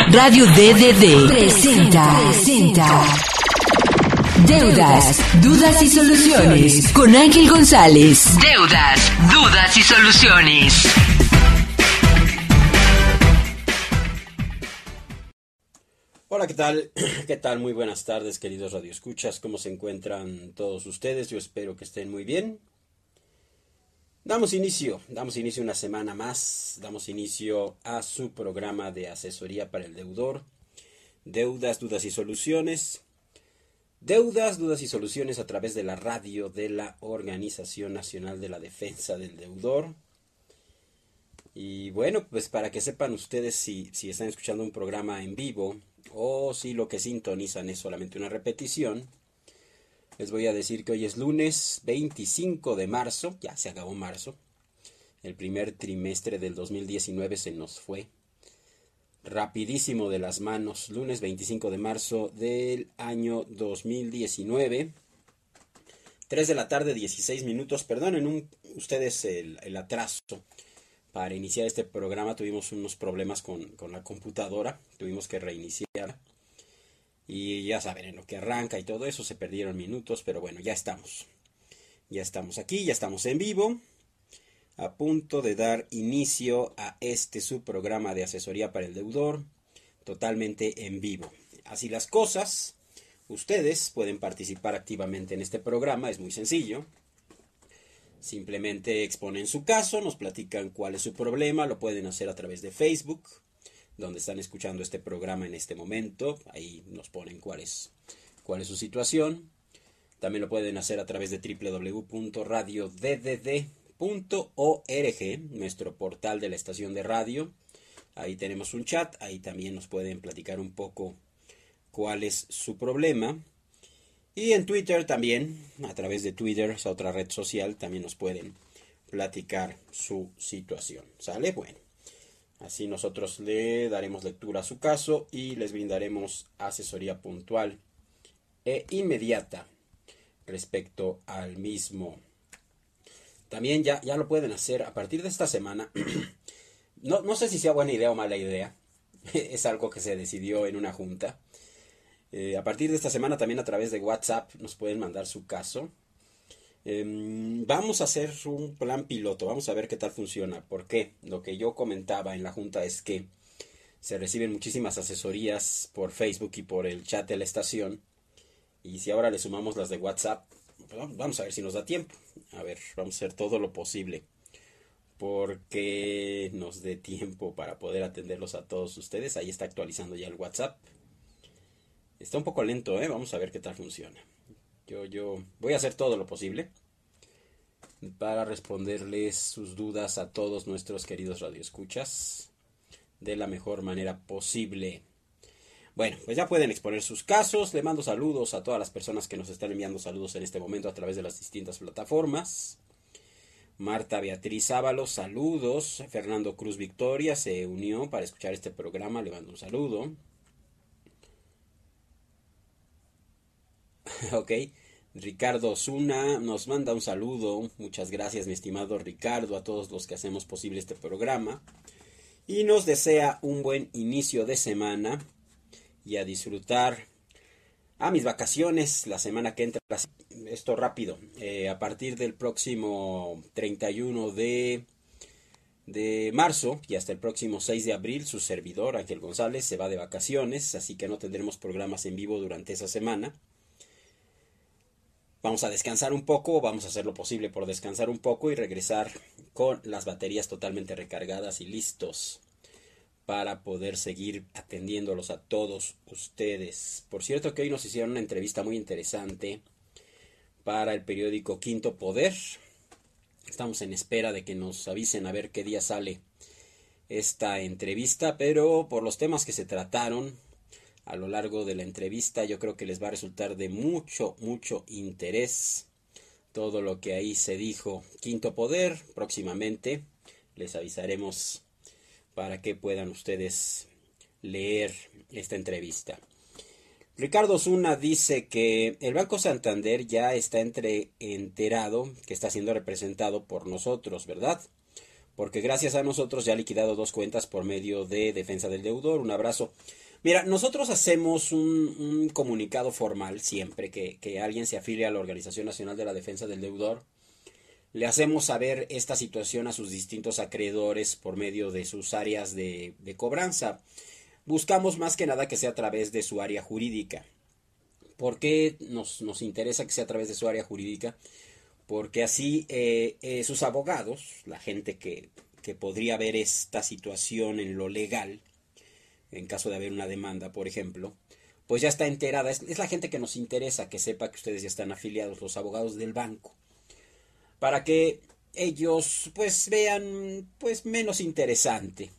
Radio DDD presenta Deudas, Dudas y Soluciones con Ángel González. Deudas, Dudas y Soluciones. Hola, ¿qué tal? ¿Qué tal? Muy buenas tardes, queridos radioescuchas. ¿Cómo se encuentran todos ustedes? Yo espero que estén muy bien. Damos inicio una semana más, damos inicio a su programa de asesoría para el deudor, Deudas, Dudas y Soluciones. Deudas, Dudas y Soluciones a través de la radio de la Organización Nacional de la Defensa del Deudor. Y bueno, pues para que sepan ustedes si están escuchando un programa en vivo o si lo que sintonizan es solamente una repetición, les voy a decir que hoy es lunes 25 de marzo, ya se acabó marzo. El primer trimestre del 2019 se nos fue rapidísimo de las manos. Lunes 25 de marzo del año 2019. 3 de la tarde, 16 minutos. Perdonen ustedes el atraso. Para iniciar este programa tuvimos unos problemas con la computadora. Tuvimos que reiniciar. Y ya saben, en lo que arranca y todo eso se perdieron minutos, pero bueno, ya estamos. Ya estamos aquí, ya estamos en vivo, a punto de dar inicio a este subprograma de asesoría para el deudor, totalmente en vivo. Así las cosas, ustedes pueden participar activamente en este programa, es muy sencillo. Simplemente exponen su caso, nos platican cuál es su problema, lo pueden hacer a través de Facebook, donde están escuchando este programa en este momento. Ahí nos ponen cuál es su situación. También lo pueden hacer a través de www.radioddd.org, nuestro portal de la estación de radio. Ahí tenemos un chat, ahí también nos pueden platicar un poco cuál es su problema. Y en Twitter también, a través de Twitter, esa otra red social, también nos pueden platicar su situación. ¿Sale? Bueno. Así nosotros le daremos lectura a su caso y les brindaremos asesoría puntual e inmediata respecto al mismo. También ya lo pueden hacer a partir de esta semana. No sé si sea buena idea o mala idea. Es algo que se decidió en una junta. A partir de esta semana también a través de WhatsApp nos pueden mandar su caso. Vamos a hacer un plan piloto, vamos a ver qué tal funciona. ¿Por qué? Lo que yo comentaba en la junta es que se reciben muchísimas asesorías por Facebook y por el chat de la estación. Y si ahora le sumamos las de WhatsApp, pues vamos a ver si nos da tiempo. A ver, vamos a hacer todo lo posible porque nos dé tiempo para poder atenderlos a todos ustedes. Ahí está actualizando ya el WhatsApp. Está un poco lento, vamos a ver qué tal funciona. Yo voy a hacer todo lo posible para responderles sus dudas a todos nuestros queridos radioescuchas de la mejor manera posible. Bueno, pues ya pueden exponer sus casos. Le mando saludos a todas las personas que nos están enviando saludos en este momento a través de las distintas plataformas. Marta Beatriz Ábalos, saludos. Fernando Cruz Victoria se unió para escuchar este programa, le mando un saludo. Ok, Ricardo Osuna nos manda un saludo. Muchas gracias, mi estimado Ricardo, a todos los que hacemos posible este programa. Y nos desea un buen inicio de semana y a disfrutar a mis vacaciones la semana que entra. Esto rápido, a partir del próximo 31 de marzo y hasta el próximo 6 de abril, su servidor Ángel González se va de vacaciones, así que no tendremos programas en vivo durante esa semana. Vamos a descansar un poco, vamos a hacer lo posible por descansar un poco y regresar con las baterías totalmente recargadas y listos para poder seguir atendiéndolos a todos ustedes. Por cierto que hoy nos hicieron una entrevista muy interesante para el periódico Quinto Poder. Estamos en espera de que nos avisen a ver qué día sale esta entrevista, pero por los temas que se trataron a lo largo de la entrevista, yo creo que les va a resultar de mucho interés todo lo que ahí se dijo. Quinto Poder, próximamente les avisaremos para que puedan ustedes leer esta entrevista. Ricardo Osuna dice que el Banco Santander ya está enterado que está siendo representado por nosotros, ¿verdad? porque gracias a nosotros ya ha liquidado 2 cuentas por medio de defensa del deudor. Un abrazo. Mira, nosotros hacemos un comunicado formal siempre que alguien se afilia a la Organización Nacional de la Defensa del Deudor. Le hacemos saber esta situación a sus distintos acreedores por medio de sus áreas de cobranza. Buscamos más que nada que sea a través de su área jurídica. ¿Por qué nos interesa que sea a través de su área jurídica? Porque así sus abogados, la gente que podría ver esta situación en lo legal, en caso de haber una demanda, por ejemplo, pues ya está enterada. Es la gente que nos interesa que sepa que ustedes ya están afiliados, los abogados del banco, para que ellos pues vean pues menos interesante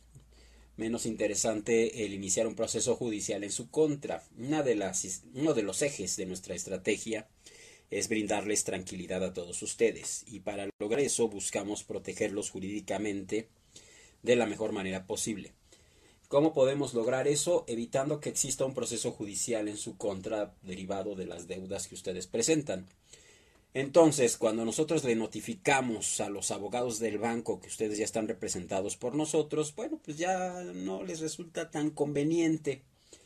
el iniciar un proceso judicial en su contra. Uno de los ejes de nuestra estrategia es brindarles tranquilidad a todos ustedes, y para lograr eso buscamos protegerlos jurídicamente de la mejor manera posible. ¿Cómo podemos lograr eso? Evitando que exista un proceso judicial en su contra derivado de las deudas que ustedes presentan. Entonces, cuando nosotros le notificamos a los abogados del banco que ustedes ya están representados por nosotros, bueno, pues ya no les resulta tan conveniente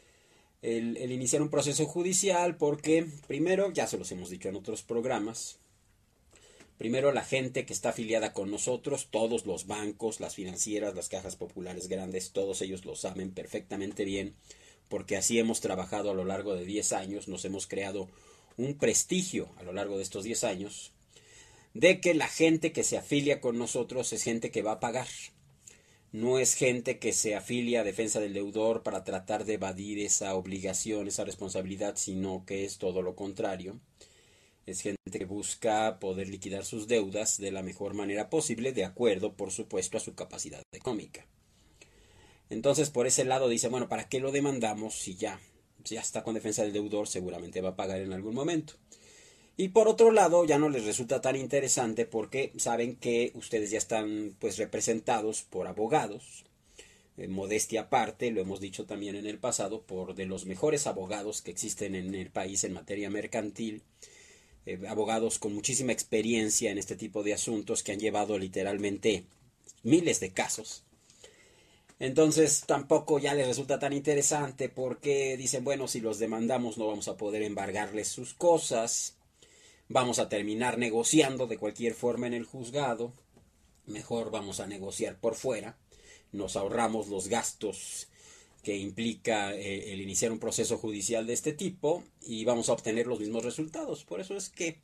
el iniciar un proceso judicial, porque primero, ya se los hemos dicho en otros programas, primero la gente que está afiliada con nosotros, todos los bancos, las financieras, las cajas populares grandes, todos ellos lo saben perfectamente bien, porque así hemos trabajado a lo largo de 10 años, nos hemos creado un prestigio a lo largo de estos 10 años, de que la gente que se afilia con nosotros es gente que va a pagar. No es gente que se afilia a defensa del deudor para tratar de evadir esa obligación, esa responsabilidad, sino que es todo lo contrario. Es gente que busca poder liquidar sus deudas de la mejor manera posible, de acuerdo, por supuesto, a su capacidad económica. Entonces, por ese lado dice, bueno, ¿para qué lo demandamos si ya está con defensa del deudor? Seguramente va a pagar en algún momento. Y por otro lado, ya no les resulta tan interesante porque saben que ustedes ya están pues representados por abogados, modestia aparte, lo hemos dicho también en el pasado, por de los mejores abogados que existen en el país en materia mercantil, abogados con muchísima experiencia en este tipo de asuntos que han llevado literalmente miles de casos. Entonces tampoco ya les resulta tan interesante porque dicen, bueno, si los demandamos no vamos a poder embargarles sus cosas, vamos a terminar negociando de cualquier forma en el juzgado, mejor vamos a negociar por fuera, nos ahorramos los gastos que implica el iniciar un proceso judicial de este tipo y vamos a obtener los mismos resultados. Por eso es que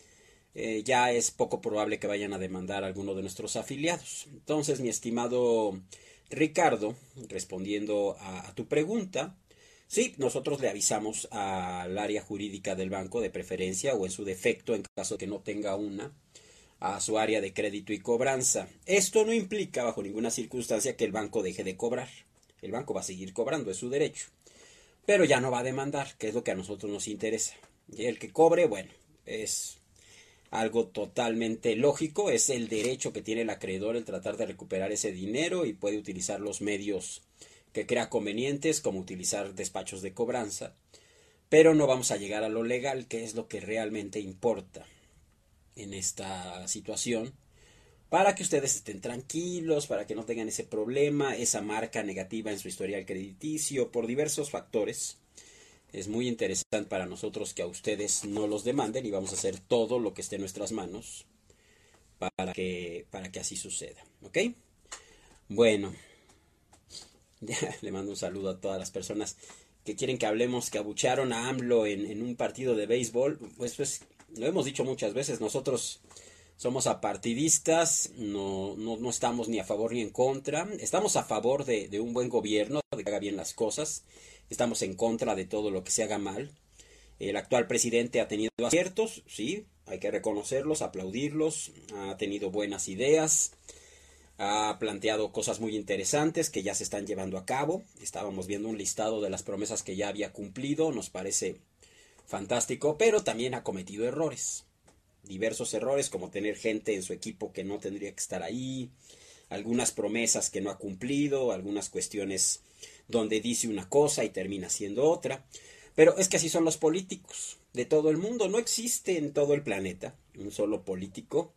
ya es poco probable que vayan a demandar a alguno de nuestros afiliados. Entonces, mi estimado Ricardo, respondiendo a tu pregunta, sí, nosotros le avisamos al área jurídica del banco de preferencia, o en su defecto, en caso de que no tenga una, a su área de crédito y cobranza. Esto no implica bajo ninguna circunstancia que el banco deje de cobrar. El banco va a seguir cobrando, es su derecho. Pero ya no va a demandar, que es lo que a nosotros nos interesa. Y el que cobre, bueno, es algo totalmente lógico, es el derecho que tiene el acreedor el tratar de recuperar ese dinero y puede utilizar los medios que crea convenientes, como utilizar despachos de cobranza, pero no vamos a llegar a lo legal, que es lo que realmente importa en esta situación, para que ustedes estén tranquilos, para que no tengan ese problema, esa marca negativa en su historial crediticio, por diversos factores. Es muy interesante para nosotros que a ustedes no los demanden y vamos a hacer todo lo que esté en nuestras manos para que así suceda, ¿ok? Bueno, le mando un saludo a todas las personas que quieren que hablemos, que abucharon a AMLO en un partido de béisbol. Pues lo hemos dicho muchas veces, nosotros somos apartidistas, no estamos ni a favor ni en contra. Estamos a favor de un buen gobierno, de que haga bien las cosas. Estamos en contra de todo lo que se haga mal. El actual presidente ha tenido aciertos, sí, hay que reconocerlos, aplaudirlos. Ha tenido buenas ideas, ha planteado cosas muy interesantes que ya se están llevando a cabo. Estábamos viendo un listado de las promesas que ya había cumplido, nos parece fantástico, pero también ha cometido errores. Diversos errores, como tener gente en su equipo que no tendría que estar ahí, algunas promesas que no ha cumplido, algunas cuestiones donde dice una cosa y termina siendo otra. Pero es que así son los políticos de todo el mundo. No existe en todo el planeta un solo político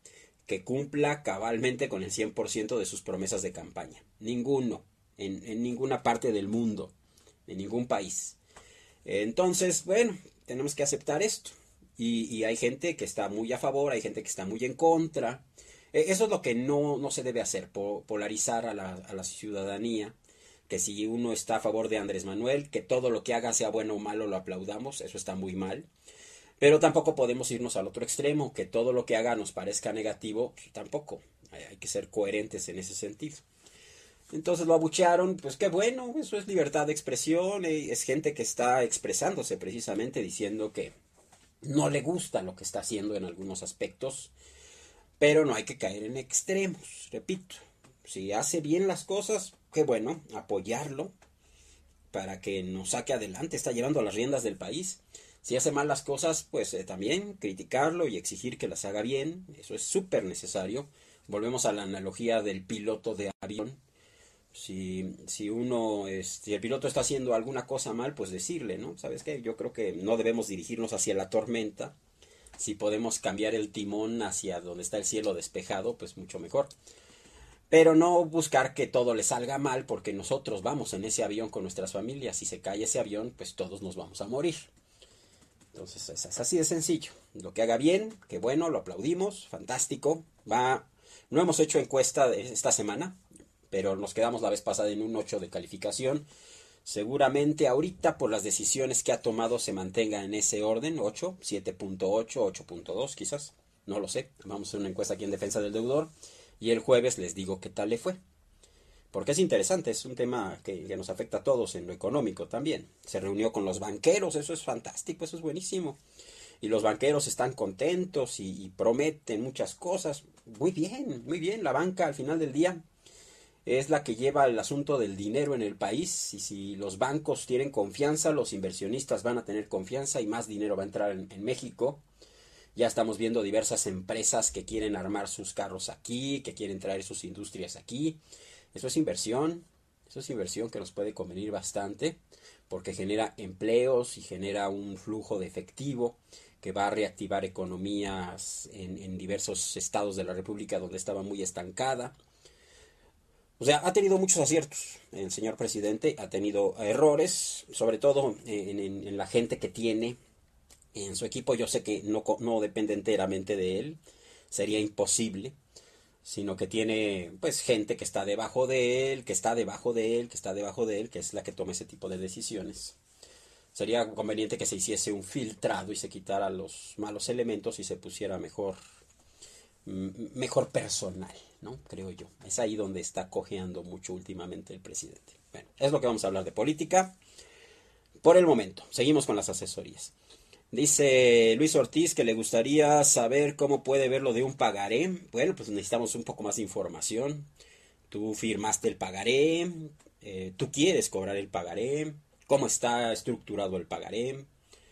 que cumpla cabalmente con el 100% de sus promesas de campaña. Ninguno, en ninguna parte del mundo, en ningún país. Entonces, bueno, tenemos que aceptar esto. Y hay gente que está muy a favor, hay gente que está muy en contra. Eso es lo que no se debe hacer, polarizar a la ciudadanía. Que si uno está a favor de Andrés Manuel, que todo lo que haga, sea bueno o malo, lo aplaudamos. Eso está muy mal. Pero tampoco podemos irnos al otro extremo, que todo lo que haga nos parezca negativo, pues tampoco. Hay que ser coherentes en ese sentido. Entonces lo abuchearon, pues qué bueno, eso es libertad de expresión, es gente que está expresándose precisamente diciendo que no le gusta lo que está haciendo en algunos aspectos, pero no hay que caer en extremos, repito. Si hace bien las cosas, qué bueno, apoyarlo para que nos saque adelante, está llevando las riendas del país. Si hace mal las cosas, pues también criticarlo y exigir que las haga bien, eso es súper necesario. Volvemos a la analogía del piloto de avión. Si el piloto está haciendo alguna cosa mal, pues decirle, ¿no? ¿Sabes qué? Yo creo que no debemos dirigirnos hacia la tormenta. Si podemos cambiar el timón hacia donde está el cielo despejado, pues mucho mejor. Pero no buscar que todo le salga mal, porque nosotros vamos en ese avión con nuestras familias. Si se cae ese avión, pues todos nos vamos a morir. Entonces es así de sencillo. Lo que haga bien, que bueno, lo aplaudimos, fantástico. No hemos hecho encuesta esta semana, pero nos quedamos la vez pasada en un 8 de calificación. Seguramente ahorita por las decisiones que ha tomado se mantenga en ese orden, 8, 7.8, 8.2 quizás, no lo sé. Vamos a hacer una encuesta aquí en Defensa del Deudor y el jueves les digo qué tal le fue. Porque es interesante, es un tema que nos afecta a todos en lo económico también. Se reunió con los banqueros, eso es fantástico, eso es buenísimo. Y los banqueros están contentos y prometen muchas cosas. Muy bien, muy bien. La banca al final del día es la que lleva el asunto del dinero en el país. Y si los bancos tienen confianza, los inversionistas van a tener confianza y más dinero va a entrar en México. Ya estamos viendo diversas empresas que quieren armar sus carros aquí, que quieren traer sus industrias aquí. Eso es inversión que nos puede convenir bastante porque genera empleos y genera un flujo de efectivo que va a reactivar economías en diversos estados de la República donde estaba muy estancada. O sea, ha tenido muchos aciertos el señor presidente, ha tenido errores, sobre todo en la gente que tiene en su equipo. Yo sé que no depende enteramente de él, sería imposible, sino que tiene pues gente que está debajo de él, que está debajo de él, que está debajo de él, que es la que toma ese tipo de decisiones. Sería conveniente que se hiciese un filtrado y se quitara los malos elementos y se pusiera mejor personal, ¿no? Creo yo. Es ahí donde está cojeando mucho últimamente el presidente. Bueno, es lo que vamos a hablar de política por el momento. Seguimos con las asesorías. Dice Luis Ortiz que le gustaría saber cómo puede ver lo de un pagaré. Bueno, pues necesitamos un poco más de información. Tú firmaste el pagaré, tú quieres cobrar el pagaré, cómo está estructurado el pagaré.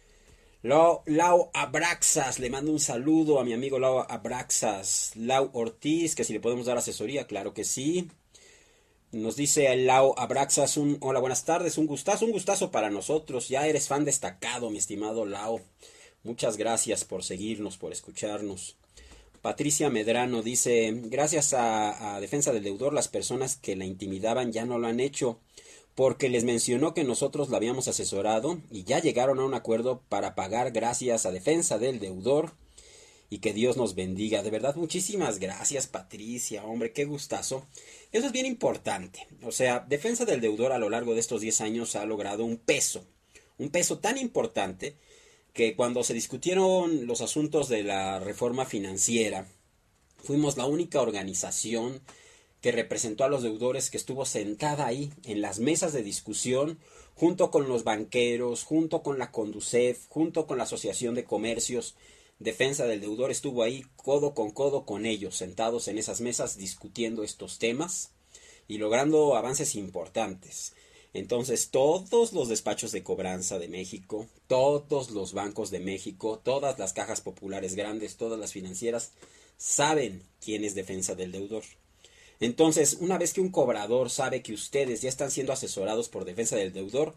Lau Abraxas, le mando un saludo a mi amigo Lau Abraxas. Lau Ortiz, que si le podemos dar asesoría, claro que sí. Nos dice Lau Abraxas, hola, buenas tardes, un gustazo para nosotros. Ya eres fan destacado, mi estimado Lau. Muchas gracias por seguirnos, por escucharnos. Patricia Medrano dice, gracias a Defensa del Deudor, las personas que la intimidaban ya no lo han hecho, porque les mencionó que nosotros la habíamos asesorado y ya llegaron a un acuerdo para pagar gracias a Defensa del Deudor y que Dios nos bendiga. De verdad, muchísimas gracias, Patricia, hombre, qué gustazo. Eso es bien importante. O sea, Defensa del Deudor a lo largo de estos 10 años ha logrado un peso tan importante que cuando se discutieron los asuntos de la reforma financiera, fuimos la única organización que representó a los deudores que estuvo sentada ahí en las mesas de discusión, junto con los banqueros, junto con la Conducef, junto con la Asociación de Comercios. Defensa del Deudor estuvo ahí codo con ellos, sentados en esas mesas discutiendo estos temas y logrando avances importantes. Entonces todos los despachos de cobranza de México, todos los bancos de México, todas las cajas populares grandes, todas las financieras saben quién es Defensa del Deudor. Entonces, una vez que un cobrador sabe que ustedes ya están siendo asesorados por Defensa del Deudor,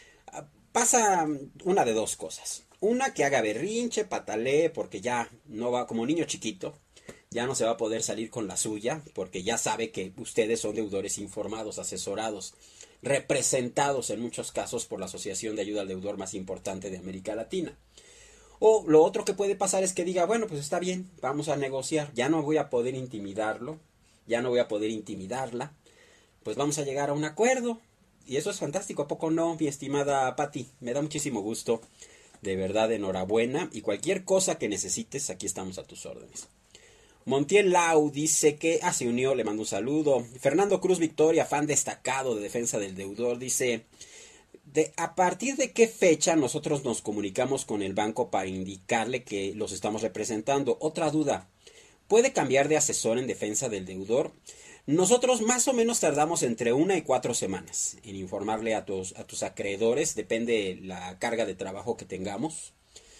pasa una de dos cosas. Una, que haga berrinche, patalee, porque ya no va como niño chiquito. ya no se va a poder salir con la suya, porque ya sabe que ustedes son deudores informados, asesorados, representados en muchos casos por la asociación de ayuda al deudor más importante de América Latina. O lo otro que puede pasar es que diga, bueno, pues está bien, vamos a negociar, ya no voy a poder intimidarlo, ya no voy a poder intimidarla, pues vamos a llegar a un acuerdo. Y eso es fantástico, ¿a poco no, mi estimada Patti? Me da muchísimo gusto, de verdad, enhorabuena, y cualquier cosa que necesites, aquí estamos a tus órdenes. Montiel Lau dice que se unió, le mando un saludo. Fernando Cruz Victoria, fan destacado de defensa del deudor, dice: ¿a partir de qué fecha nosotros nos comunicamos con el banco para indicarle que los estamos representando? Otra duda, ¿puede cambiar de asesor en defensa del deudor? Nosotros más o menos tardamos entre 1 y 4 semanas en informarle a tus acreedores, depende la carga de trabajo que tengamos,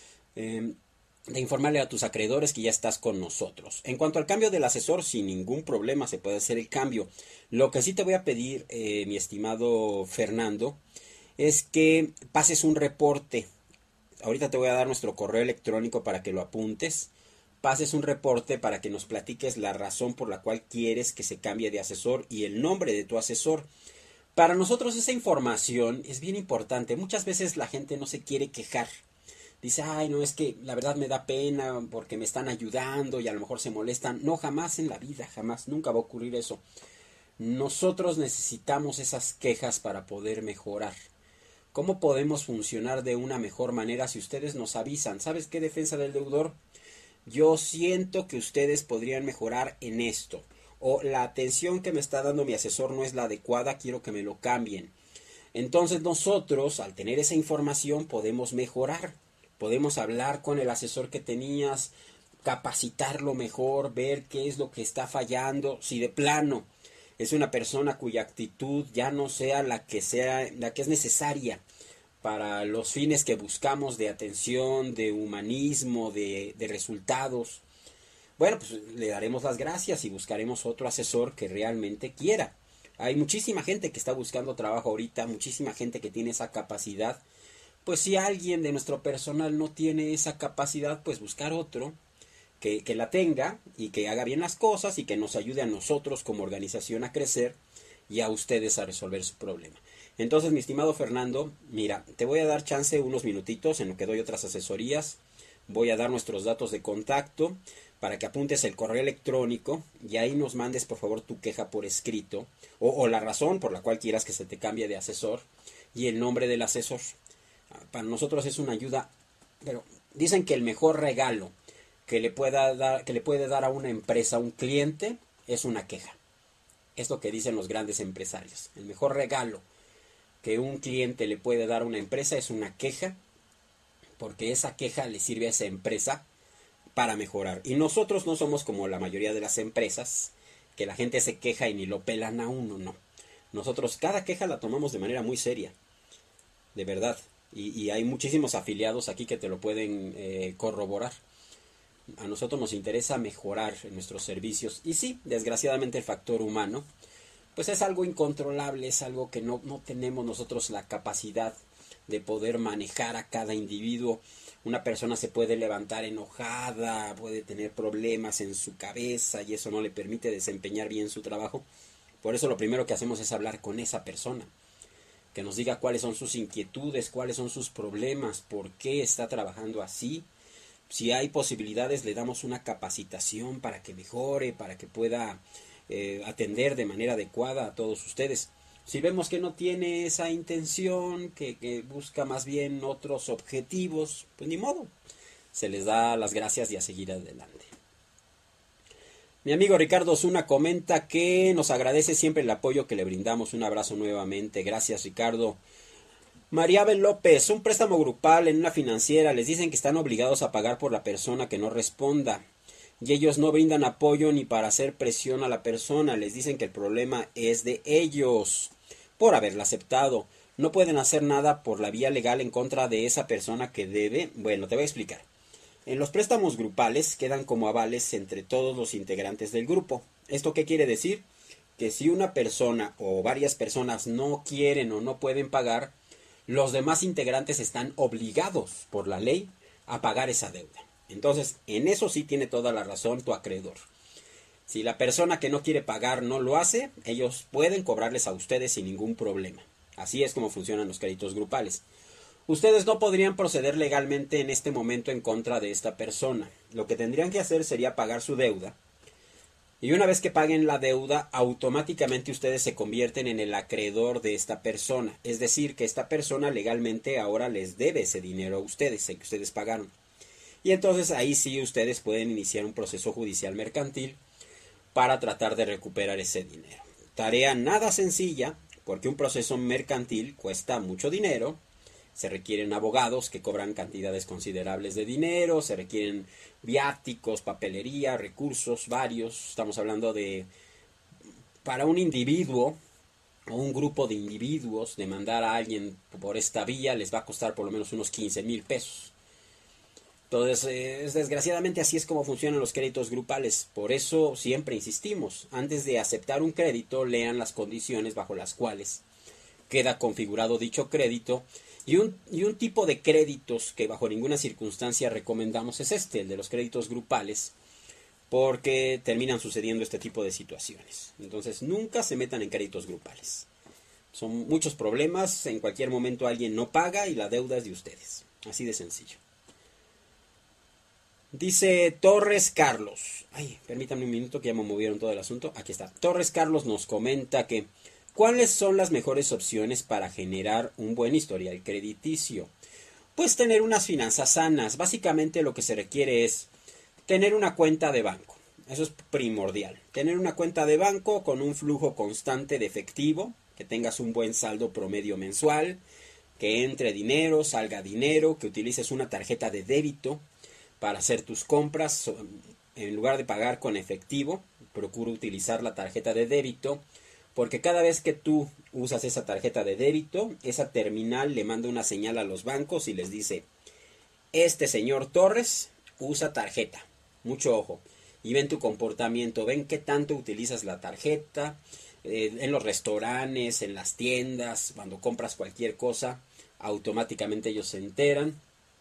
de informarle a tus acreedores que ya estás con nosotros. En cuanto al cambio del asesor, sin ningún problema se puede hacer el cambio. Lo que sí te voy a pedir, mi estimado Fernando, es que pases un reporte. Ahorita te voy a dar nuestro correo electrónico para que lo apuntes. Pases un reporte para que nos platiques la razón por la cual quieres que se cambie de asesor y el nombre de tu asesor. Para nosotros esa información es bien importante. Muchas veces la gente no se quiere quejar. Dice, ay, no, es que la verdad me da pena porque me están ayudando y a lo mejor se molestan. No, jamás en la vida, jamás, nunca va a ocurrir eso. Nosotros necesitamos esas quejas para poder mejorar. ¿Cómo podemos funcionar de una mejor manera si ustedes nos avisan? ¿Sabes qué, defensa del deudor? Yo siento que ustedes podrían mejorar en esto. O la atención que me está dando mi asesor no es la adecuada, quiero que me lo cambien. Entonces nosotros, al tener esa información, podemos mejorar. Podemos hablar con el asesor que tenías, capacitarlo mejor, ver qué es lo que está fallando. Si de plano es una persona cuya actitud ya no sea la que es necesaria para los fines que buscamos de atención, de humanismo, de resultados, bueno, pues le daremos las gracias y buscaremos otro asesor que realmente quiera. Hay muchísima gente que está buscando trabajo ahorita, muchísima gente que tiene esa capacidad. Pues si alguien de nuestro personal no tiene esa capacidad, pues buscar otro que la tenga y que haga bien las cosas y que nos ayude a nosotros como organización a crecer y a ustedes a resolver su problema. Entonces, mi estimado Fernando, mira, te voy a dar chance unos minutitos en lo que doy otras asesorías. Voy a dar nuestros datos de contacto para que apuntes el correo electrónico y ahí nos mandes por favor tu queja por escrito o la razón por la cual quieras que se te cambie de asesor y el nombre del asesor. Para nosotros es una ayuda, pero dicen que el mejor regalo que le puede dar a una empresa, a un cliente, es una queja. Es lo que dicen los grandes empresarios. El mejor regalo que un cliente le puede dar a una empresa es una queja, porque esa queja le sirve a esa empresa para mejorar. Y nosotros no somos como la mayoría de las empresas, que la gente se queja y ni lo pelan a uno, no. Nosotros cada queja la tomamos de manera muy seria, de verdad. Y hay muchísimos afiliados aquí que te lo pueden corroborar. A nosotros nos interesa mejorar en nuestros servicios. Y sí, desgraciadamente el factor humano pues es algo incontrolable, es algo que no tenemos nosotros la capacidad de poder manejar a cada individuo. Una persona se puede levantar enojada, puede tener problemas en su cabeza y eso no le permite desempeñar bien su trabajo. Por eso lo primero que hacemos es hablar con esa persona, que nos diga cuáles son sus inquietudes, cuáles son sus problemas, por qué está trabajando así. Si hay posibilidades, le damos una capacitación para que mejore, para que pueda atender de manera adecuada a todos ustedes. Si vemos que no tiene esa intención, que busca más bien otros objetivos, pues ni modo, se les da las gracias y a seguir adelante. Mi amigo Ricardo Osuna comenta que nos agradece siempre el apoyo que le brindamos. Un abrazo nuevamente, gracias Ricardo. María Abel López, un préstamo grupal en una financiera, les dicen que están obligados a pagar por la persona que no responda. Y ellos no brindan apoyo ni para hacer presión a la persona, les dicen que el problema es de ellos por haberla aceptado. No pueden hacer nada por la vía legal en contra de esa persona que debe. Bueno, te voy a explicar. En los préstamos grupales quedan como avales entre todos los integrantes del grupo. ¿Esto qué quiere decir? Que si una persona o varias personas no quieren o no pueden pagar, los demás integrantes están obligados por la ley a pagar esa deuda. Entonces, en eso sí tiene toda la razón tu acreedor. Si la persona que no quiere pagar no lo hace, ellos pueden cobrarles a ustedes sin ningún problema. Así es como funcionan los créditos grupales. Ustedes no podrían proceder legalmente en este momento en contra de esta persona. Lo que tendrían que hacer sería pagar su deuda. Y una vez que paguen la deuda, automáticamente ustedes se convierten en el acreedor de esta persona. Es decir, que esta persona legalmente ahora les debe ese dinero a ustedes, el que ustedes pagaron. Y entonces ahí sí ustedes pueden iniciar un proceso judicial mercantil para tratar de recuperar ese dinero. Tarea nada sencilla, porque un proceso mercantil cuesta mucho dinero. Se requieren abogados que cobran cantidades considerables de dinero, se requieren viáticos, papelería, recursos varios. Estamos hablando de, para un individuo o un grupo de individuos, demandar a alguien por esta vía les va a costar por lo menos unos 15,000 pesos. Entonces, desgraciadamente así es como funcionan los créditos grupales. Por eso siempre insistimos, antes de aceptar un crédito, lean las condiciones bajo las cuales queda configurado dicho crédito. Y un tipo de créditos que bajo ninguna circunstancia recomendamos es el de los créditos grupales, porque terminan sucediendo este tipo de situaciones. Entonces nunca se metan en créditos grupales. Son muchos problemas, en cualquier momento alguien no paga y la deuda es de ustedes. Así de sencillo. Dice Torres Carlos. Ay, permítanme un minuto que ya me movieron todo el asunto. Aquí está. Torres Carlos nos comenta que ¿cuáles son las mejores opciones para generar un buen historial crediticio? Pues tener unas finanzas sanas. Básicamente lo que se requiere es tener una cuenta de banco. Eso es primordial. Tener una cuenta de banco con un flujo constante de efectivo, que tengas un buen saldo promedio mensual, que entre dinero, salga dinero, que utilices una tarjeta de débito para hacer tus compras. En lugar de pagar con efectivo, procura utilizar la tarjeta de débito, porque cada vez que tú usas esa tarjeta de débito, esa terminal le manda una señal a los bancos y les dice: este señor Torres usa tarjeta, mucho ojo. Y ven tu comportamiento, ven qué tanto utilizas la tarjeta, en los restaurantes, en las tiendas, cuando compras cualquier cosa, automáticamente ellos se enteran.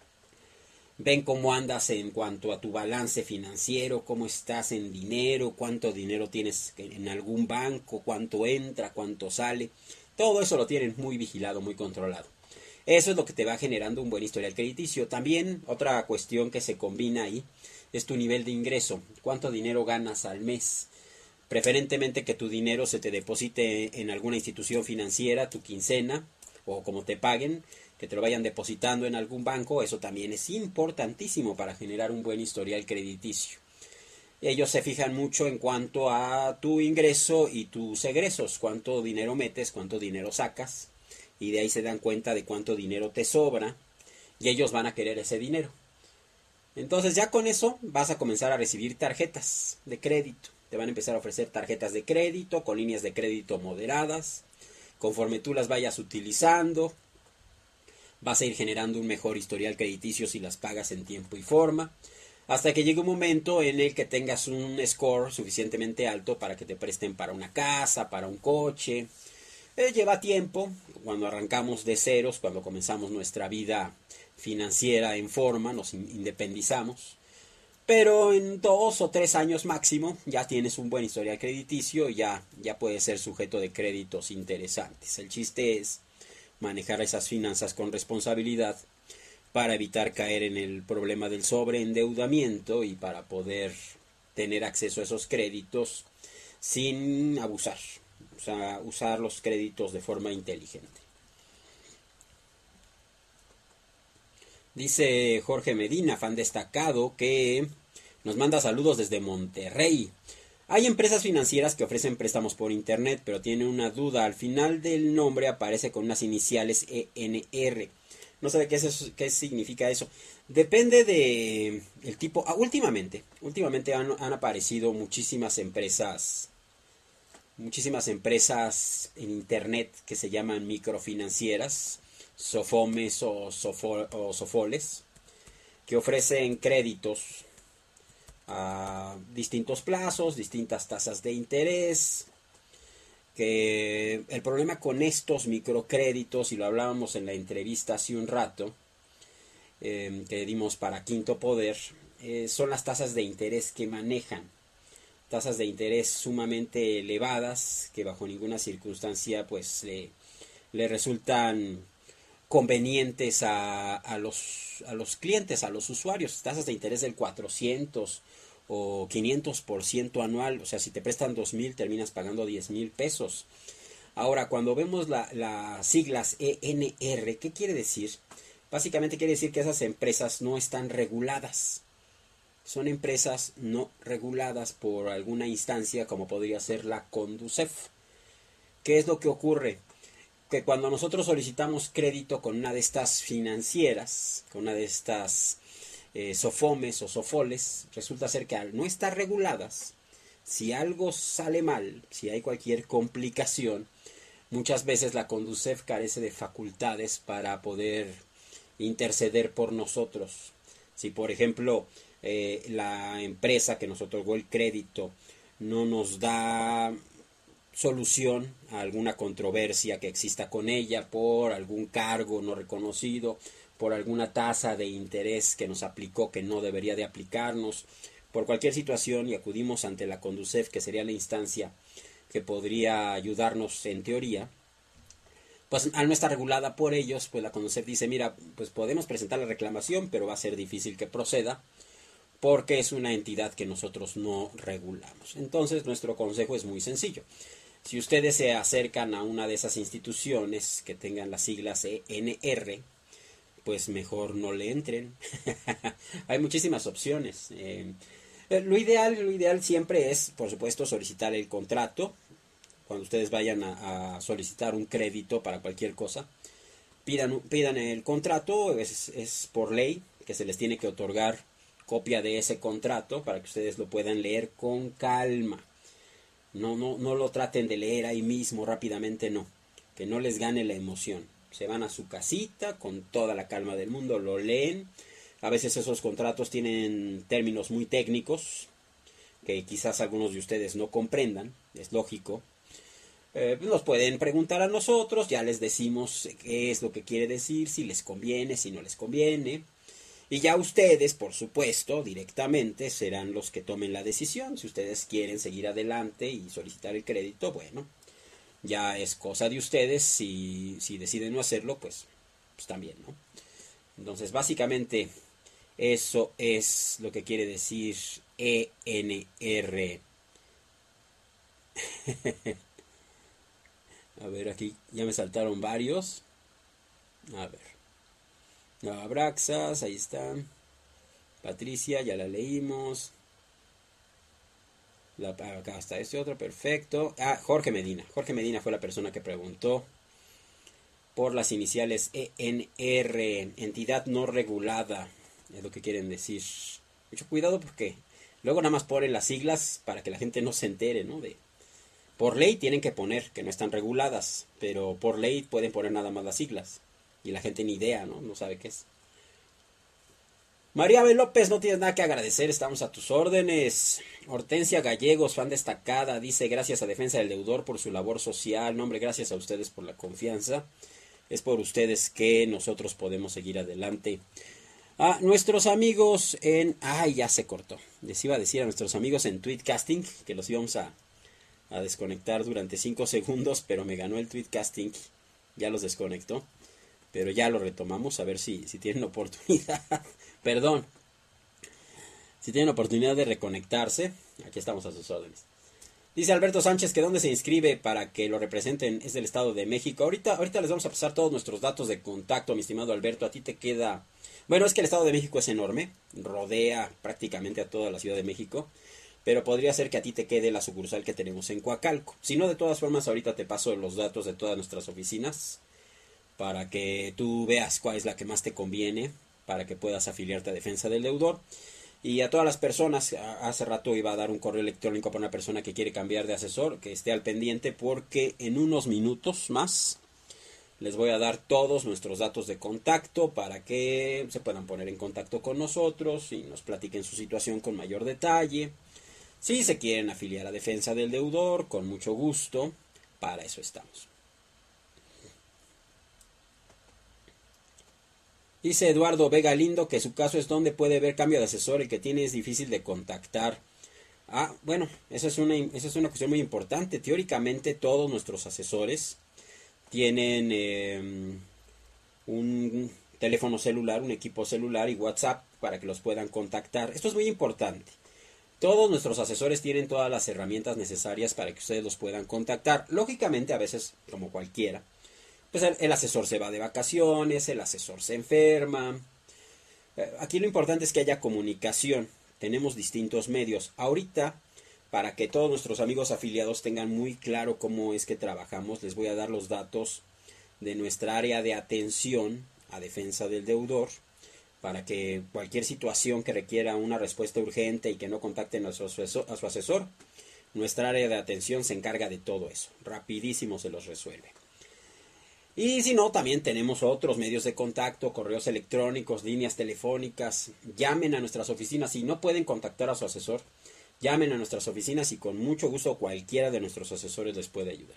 Ven cómo andas en cuanto a tu balance financiero, cómo estás en dinero, cuánto dinero tienes en algún banco, cuánto entra, cuánto sale. Todo eso lo tienen muy vigilado, muy controlado. Eso es lo que te va generando un buen historial crediticio. También otra cuestión que se combina ahí es tu nivel de ingreso. ¿Cuánto dinero ganas al mes? Preferentemente que tu dinero se te deposite en alguna institución financiera, tu quincena, o como te paguen, que te lo vayan depositando en algún banco. Eso también es importantísimo para generar un buen historial crediticio. Ellos se fijan mucho en cuanto a tu ingreso y tus egresos, cuánto dinero metes, cuánto dinero sacas, y de ahí se dan cuenta de cuánto dinero te sobra, y ellos van a querer ese dinero. Entonces ya con eso vas a comenzar a recibir tarjetas de crédito. Te van a empezar a ofrecer tarjetas de crédito con líneas de crédito moderadas. Conforme tú las vayas utilizando, vas a ir generando un mejor historial crediticio si las pagas en tiempo y forma, hasta que llegue un momento en el que tengas un score suficientemente alto para que te presten para una casa, para un coche. Lleva tiempo. Cuando arrancamos de ceros, cuando comenzamos nuestra vida financiera en forma, nos independizamos. Pero en 2 o 3 años máximo ya tienes un buen historial crediticio y ya puedes ser sujeto de créditos interesantes. El chiste es manejar esas finanzas con responsabilidad para evitar caer en el problema del sobreendeudamiento y para poder tener acceso a esos créditos sin abusar. O sea, usar los créditos de forma inteligente. Dice Jorge Medina, fan destacado, que nos manda saludos desde Monterrey. Hay empresas financieras que ofrecen préstamos por internet, pero tiene una duda. Al final del nombre aparece con unas iniciales ENR. No sabe qué significa eso. Depende de el tipo. Últimamente han aparecido muchísimas empresas en internet que se llaman microfinancieras, Sofomes o Sofoles, que ofrecen créditos a distintos plazos, distintas tasas de interés. Que el problema con estos microcréditos, y lo hablábamos en la entrevista hace un rato, que dimos para Quinto Poder, son las tasas de interés que manejan. tasas de interés sumamente elevadas que bajo ninguna circunstancia pues le resultan convenientes a los clientes, a los usuarios. Tasas de interés del 400 o 500% anual. O sea, si te prestan 2,000 terminas pagando 10,000 pesos. Ahora, cuando vemos las siglas ENR, ¿qué quiere decir? Básicamente quiere decir que esas empresas no están reguladas. Son empresas no reguladas por alguna instancia como podría ser la Conducef. ¿Qué es lo que ocurre? Que cuando nosotros solicitamos crédito con una de estas financieras, con una de estas Sofomes o Sofoles, resulta ser que al no estar reguladas, si algo sale mal, si hay cualquier complicación, muchas veces la Conducef carece de facultades para poder interceder por nosotros. Si por ejemplo la empresa que nos otorgó el crédito no nos da solución a alguna controversia que exista con ella por algún cargo no reconocido, por alguna tasa de interés que nos aplicó que no debería de aplicarnos, por cualquier situación, y acudimos ante la Conducef, que sería la instancia que podría ayudarnos en teoría, pues al no estar regulada por ellos, pues la Conducef dice, mira, pues podemos presentar la reclamación, pero va a ser difícil que proceda, porque es una entidad que nosotros no regulamos. Entonces nuestro consejo es muy sencillo. Si ustedes se acercan a una de esas instituciones que tengan las siglas ENR, pues mejor no le entren. Hay muchísimas opciones. Lo ideal siempre es, por supuesto, solicitar el contrato. Cuando ustedes vayan a solicitar un crédito para cualquier cosa, pidan el contrato. Es por ley que se les tiene que otorgar copia de ese contrato para que ustedes lo puedan leer con calma. No lo traten de leer ahí mismo rápidamente, no. Que no les gane la emoción. Se van a su casita con toda la calma del mundo, lo leen. A veces esos contratos tienen términos muy técnicos que quizás algunos de ustedes no comprendan, es lógico. Nos pueden preguntar a nosotros, ya les decimos qué es lo que quiere decir, si les conviene, si no les conviene. Y ya ustedes, por supuesto, directamente serán los que tomen la decisión. Si ustedes quieren seguir adelante y solicitar el crédito, bueno, ya es cosa de ustedes. Si deciden no hacerlo, pues también, ¿no? Entonces, básicamente, eso es lo que quiere decir ENR. A ver, aquí ya me saltaron varios. A ver. Abraxas, ahí está. Patricia, ya la leímos. Acá está este otro, perfecto. Jorge Medina. Jorge Medina fue la persona que preguntó por las iniciales ENR, entidad no regulada. Es lo que quieren decir. Mucho cuidado porque luego nada más ponen las siglas para que la gente no se entere, ¿no? Por ley tienen que poner que no están reguladas, pero por ley pueden poner nada más las siglas. Y la gente ni idea, ¿no? No sabe qué es. María B. López, no tienes nada que agradecer, estamos a tus órdenes. Hortensia Gallegos, fan destacada, dice gracias a Defensa del Deudor por su labor social. No, hombre, gracias a ustedes por la confianza. Es por ustedes que nosotros podemos seguir adelante. Nuestros amigos en... ya se cortó. Les iba a decir a nuestros amigos en Tweetcasting que los íbamos a desconectar durante 5 segundos, pero me ganó el Tweetcasting. Ya los desconectó. Pero ya lo retomamos, a ver si tienen oportunidad. Perdón. Si tienen oportunidad de reconectarse, aquí estamos a sus órdenes. Dice Alberto Sánchez que dónde se inscribe para que lo representen es del Estado de México. Ahorita les vamos a pasar todos nuestros datos de contacto, mi estimado Alberto. A ti te queda... Bueno, es que el Estado de México es enorme, rodea prácticamente a toda la Ciudad de México, pero podría ser que a ti te quede la sucursal que tenemos en Coacalco. Si no, de todas formas, ahorita te paso los datos de todas nuestras oficinas para que tú veas cuál es la que más te conviene, para que puedas afiliarte a Defensa del Deudor. Y a todas las personas, hace rato iba a dar un correo electrónico para una persona que quiere cambiar de asesor, que esté al pendiente porque en unos minutos más les voy a dar todos nuestros datos de contacto para que se puedan poner en contacto con nosotros y nos platiquen su situación con mayor detalle. Si se quieren afiliar a Defensa del Deudor, con mucho gusto, para eso estamos. Dice Eduardo Vega Lindo que su caso es donde puede haber cambio de asesor, el que tiene es difícil de contactar. Bueno, esa es una cuestión muy importante. Teóricamente todos nuestros asesores tienen un teléfono celular, un equipo celular y WhatsApp para que los puedan contactar. Esto es muy importante. Todos nuestros asesores tienen todas las herramientas necesarias para que ustedes los puedan contactar. Lógicamente, a veces, como cualquiera, pues el asesor se va de vacaciones, el asesor se enferma. Aquí lo importante es que haya comunicación. Tenemos distintos medios. Ahorita, para que todos nuestros amigos afiliados tengan muy claro cómo es que trabajamos, les voy a dar los datos de nuestra área de atención a defensa del deudor, para que cualquier situación que requiera una respuesta urgente y que no contacten a su asesor, nuestra área de atención se encarga de todo eso. Rapidísimo se los resuelve. Y si no, también tenemos otros medios de contacto, correos electrónicos, líneas telefónicas. Llamen a nuestras oficinas. Si no pueden contactar a su asesor, llamen a nuestras oficinas y con mucho gusto cualquiera de nuestros asesores les puede ayudar.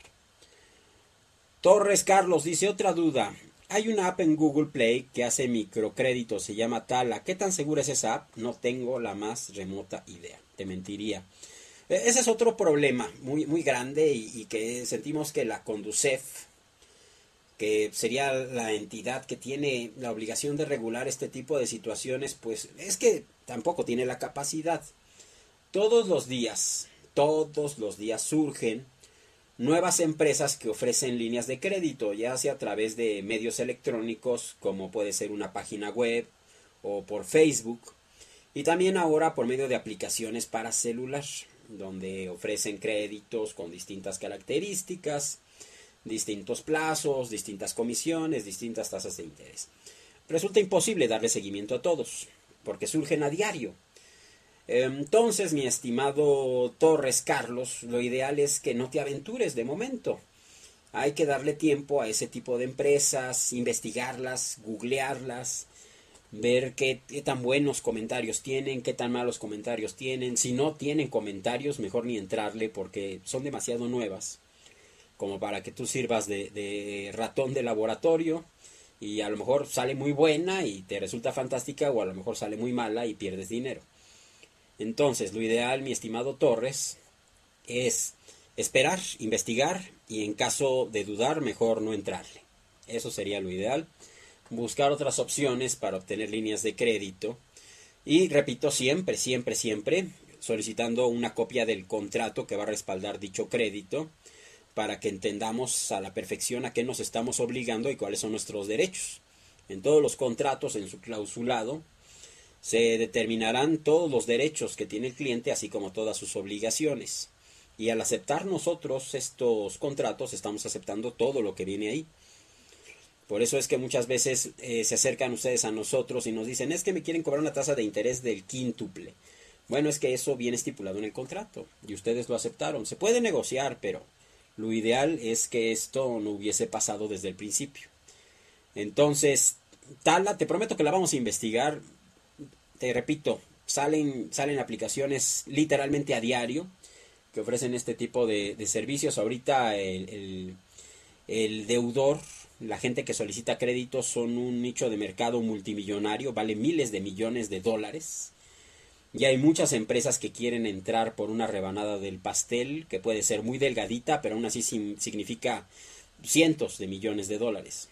Torres Carlos dice, otra duda. Hay una app en Google Play que hace microcréditos, se llama Tala. ¿Qué tan segura es esa app? No tengo la más remota idea. Te mentiría. Ese es otro problema muy, muy grande y que sentimos que la Conducef, que sería la entidad que tiene la obligación de regular este tipo de situaciones, pues es que tampoco tiene la capacidad. Todos los días surgen nuevas empresas que ofrecen líneas de crédito, ya sea a través de medios electrónicos, como puede ser una página web o por Facebook, y también ahora por medio de aplicaciones para celular, donde ofrecen créditos con distintas características, distintos plazos, distintas comisiones, distintas tasas de interés. Resulta imposible darle seguimiento a todos, porque surgen a diario. Entonces, mi estimado Torres Carlos, lo ideal es que no te aventures de momento. Hay que darle tiempo a ese tipo de empresas, investigarlas, googlearlas, ver qué tan buenos comentarios tienen, qué tan malos comentarios tienen. Si no tienen comentarios, mejor ni entrarle porque son demasiado nuevas como para que tú sirvas de ratón de laboratorio y a lo mejor sale muy buena y te resulta fantástica, o a lo mejor sale muy mala y pierdes dinero. Entonces, lo ideal, mi estimado Torres, es esperar, investigar y en caso de dudar, mejor no entrarle. Eso sería lo ideal. Buscar otras opciones para obtener líneas de crédito. Y repito, siempre solicitando una copia del contrato que va a respaldar dicho crédito, para que entendamos a la perfección a qué nos estamos obligando y cuáles son nuestros derechos. En todos los contratos, en su clausulado, se determinarán todos los derechos que tiene el cliente, así como todas sus obligaciones. Y al aceptar nosotros estos contratos, estamos aceptando todo lo que viene ahí. Por eso es que muchas veces se acercan ustedes a nosotros y nos dicen, es que me quieren cobrar una tasa de interés del quíntuple. Bueno, es que eso viene estipulado en el contrato y ustedes lo aceptaron. Se puede negociar, pero lo ideal es que esto no hubiese pasado desde el principio. Entonces, Tala, te prometo que la vamos a investigar. Te repito, salen aplicaciones literalmente a diario que ofrecen este tipo de servicios. Ahorita el deudor, la gente que solicita créditos, son un nicho de mercado multimillonario, vale miles de millones de dólares. Y hay muchas empresas que quieren entrar por una rebanada del pastel, que puede ser muy delgadita, pero aún así significa cientos de millones de dólares.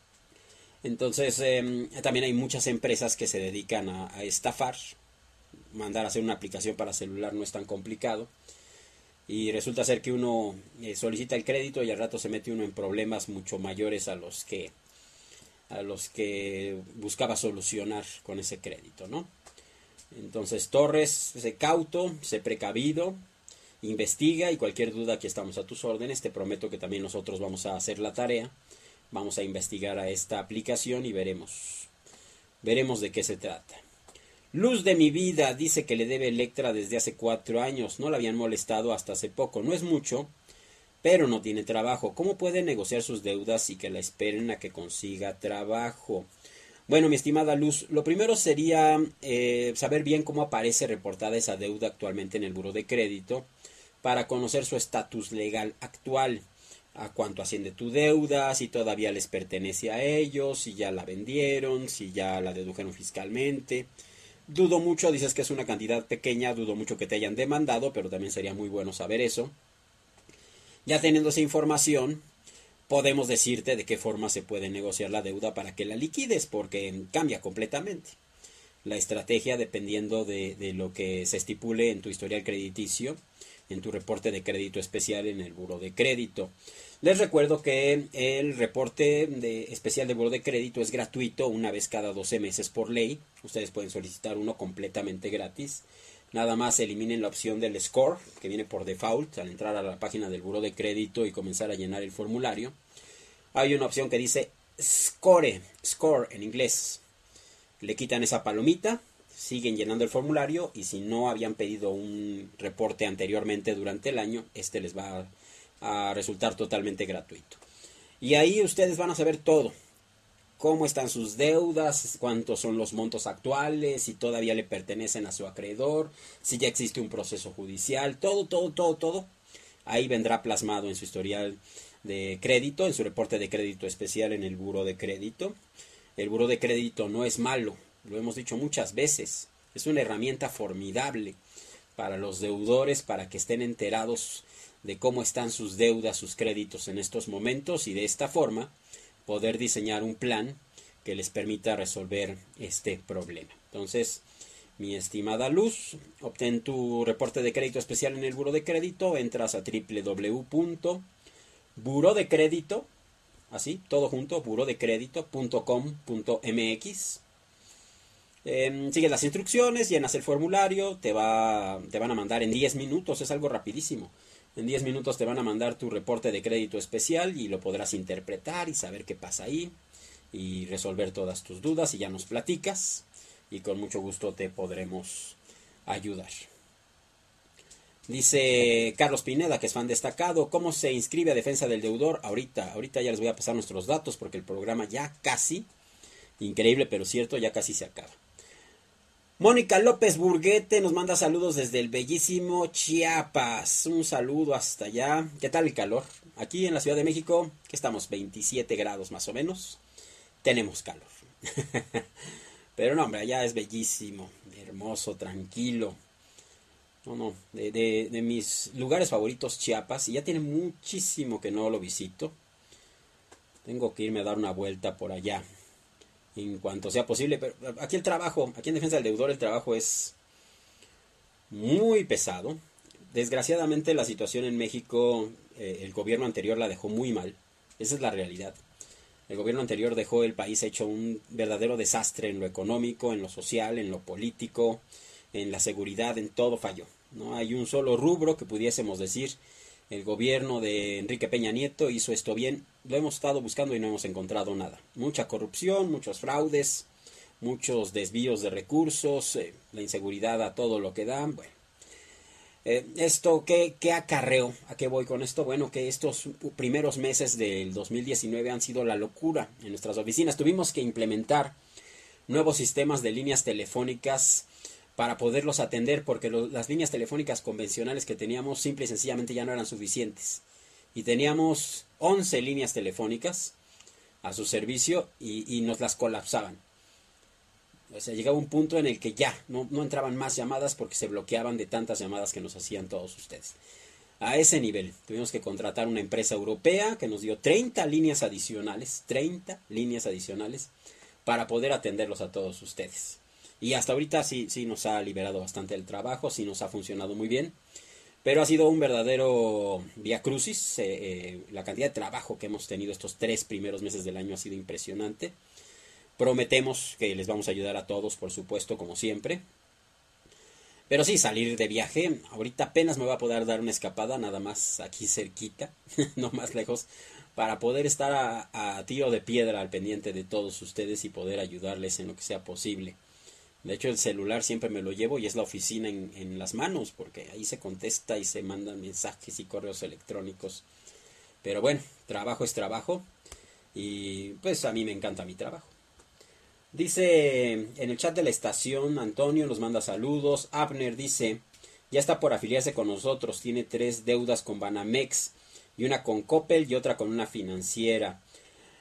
Entonces, también hay muchas empresas que se dedican a estafar. Mandar a hacer una aplicación para celular no es tan complicado. Y resulta ser que uno solicita el crédito y al rato se mete uno en problemas mucho mayores a los que buscaba solucionar con ese crédito, ¿no? Entonces, Torres, sé cauto, sé precavido, investiga y cualquier duda aquí estamos a tus órdenes. Te prometo que también nosotros vamos a hacer la tarea. Vamos a investigar a esta aplicación y veremos de qué se trata. Luz de mi vida dice que le debe Electra desde hace 4 años. No la habían molestado hasta hace poco. No es mucho, pero no tiene trabajo. ¿Cómo puede negociar sus deudas y que la esperen a que consiga trabajo? Bueno, mi estimada Luz, lo primero sería saber bien cómo aparece reportada esa deuda actualmente en el buró de crédito para conocer su estatus legal actual. A cuánto asciende tu deuda, si todavía les pertenece a ellos, si ya la vendieron, si ya la dedujeron fiscalmente. Dudo mucho, dices que es una cantidad pequeña, dudo mucho que te hayan demandado, pero también sería muy bueno saber eso. Ya teniendo esa información, podemos decirte de qué forma se puede negociar la deuda para que la liquides, porque cambia completamente la estrategia dependiendo de lo que se estipule en tu historial crediticio, en tu reporte de crédito especial en el buró de crédito. Les recuerdo que el reporte especial de buró de crédito es gratuito una vez cada 12 meses por ley. Ustedes pueden solicitar uno completamente gratis. Nada más eliminen la opción del score, que viene por default al entrar a la página del buró de crédito y comenzar a llenar el formulario. Hay una opción que dice score en inglés. Le quitan esa palomita, siguen llenando el formulario y si no habían pedido un reporte anteriormente durante el año, este les va a resultar totalmente gratuito. Y ahí ustedes van a saber todo. Cómo están sus deudas, cuántos son los montos actuales, si todavía le pertenecen a su acreedor, si ya existe un proceso judicial, todo. Ahí vendrá plasmado en su historial de crédito, en su reporte de crédito especial en el buró de crédito. El buró de crédito no es malo, lo hemos dicho muchas veces. Es una herramienta formidable para los deudores, para que estén enterados de cómo están sus deudas, sus créditos en estos momentos y de esta forma poder diseñar un plan que les permita resolver este problema. Entonces, mi estimada Luz, obtén tu reporte de crédito especial en el buró de crédito, entras a www.burodecredito, así, todo junto, burodecredito.com.mx. Sigues las instrucciones, llenas el formulario, te van a mandar en 10 minutos, es algo rapidísimo. En 10 minutos te van a mandar tu reporte de crédito especial y lo podrás interpretar y saber qué pasa ahí y resolver todas tus dudas y ya nos platicas y con mucho gusto te podremos ayudar. Dice Carlos Pineda, que es fan destacado, ¿cómo se inscribe a defensa del deudor? Ahorita ya les voy a pasar nuestros datos porque el programa ya casi, increíble pero cierto, ya casi se acaba. Mónica López Burguete nos manda saludos desde el bellísimo Chiapas. Un saludo hasta allá. ¿Qué tal el calor? Aquí en la Ciudad de México, que estamos 27 grados más o menos, tenemos calor. Pero no, hombre, allá es bellísimo, hermoso, tranquilo. No, de mis lugares favoritos Chiapas, y ya tiene muchísimo que no lo visito. Tengo que irme a dar una vuelta por allá en cuanto sea posible, pero aquí el trabajo, aquí en Defensa del Deudor el trabajo es muy pesado. Desgraciadamente la situación en México, el gobierno anterior la dejó muy mal, esa es la realidad. El gobierno anterior dejó el país hecho un verdadero desastre en lo económico, en lo social, en lo político, en la seguridad, en todo falló. No hay un solo rubro que pudiésemos decir el gobierno de Enrique Peña Nieto hizo esto bien. Lo hemos estado buscando y no hemos encontrado nada. Mucha corrupción, muchos fraudes, muchos desvíos de recursos, la inseguridad a todo lo que dan. Bueno, esto, ¿qué acarreó? ¿A qué voy con esto? Bueno, que estos primeros meses del 2019 han sido la locura en nuestras oficinas. Tuvimos que implementar nuevos sistemas de líneas telefónicas para poderlos atender, porque las líneas telefónicas convencionales que teníamos simple y sencillamente ya no eran suficientes. Y teníamos 11 líneas telefónicas a su servicio y nos las colapsaban. O sea, llegaba un punto en el que ya no entraban más llamadas porque se bloqueaban de tantas llamadas que nos hacían todos ustedes. A ese nivel tuvimos que contratar una empresa europea que nos dio 30 líneas adicionales para poder atenderlos a todos ustedes. Y hasta ahorita sí nos ha liberado bastante el trabajo, sí nos ha funcionado muy bien. Pero ha sido un verdadero viacrucis. La cantidad de trabajo que hemos tenido estos 3 primeros meses del año ha sido impresionante. Prometemos que les vamos a ayudar a todos, por supuesto, como siempre. Pero sí, salir de viaje. Ahorita apenas me va a poder dar una escapada, nada más aquí cerquita, no más lejos, para poder estar a tiro de piedra al pendiente de todos ustedes y poder ayudarles en lo que sea posible. De hecho, el celular siempre me lo llevo y es la oficina en las manos, porque ahí se contesta y se mandan mensajes y correos electrónicos. Pero bueno, trabajo es trabajo y pues a mí me encanta mi trabajo. Dice en el chat de la estación, Antonio nos manda saludos. Abner dice, ya está por afiliarse con nosotros, tiene 3 deudas con Banamex y una con Coppel y otra con una financiera.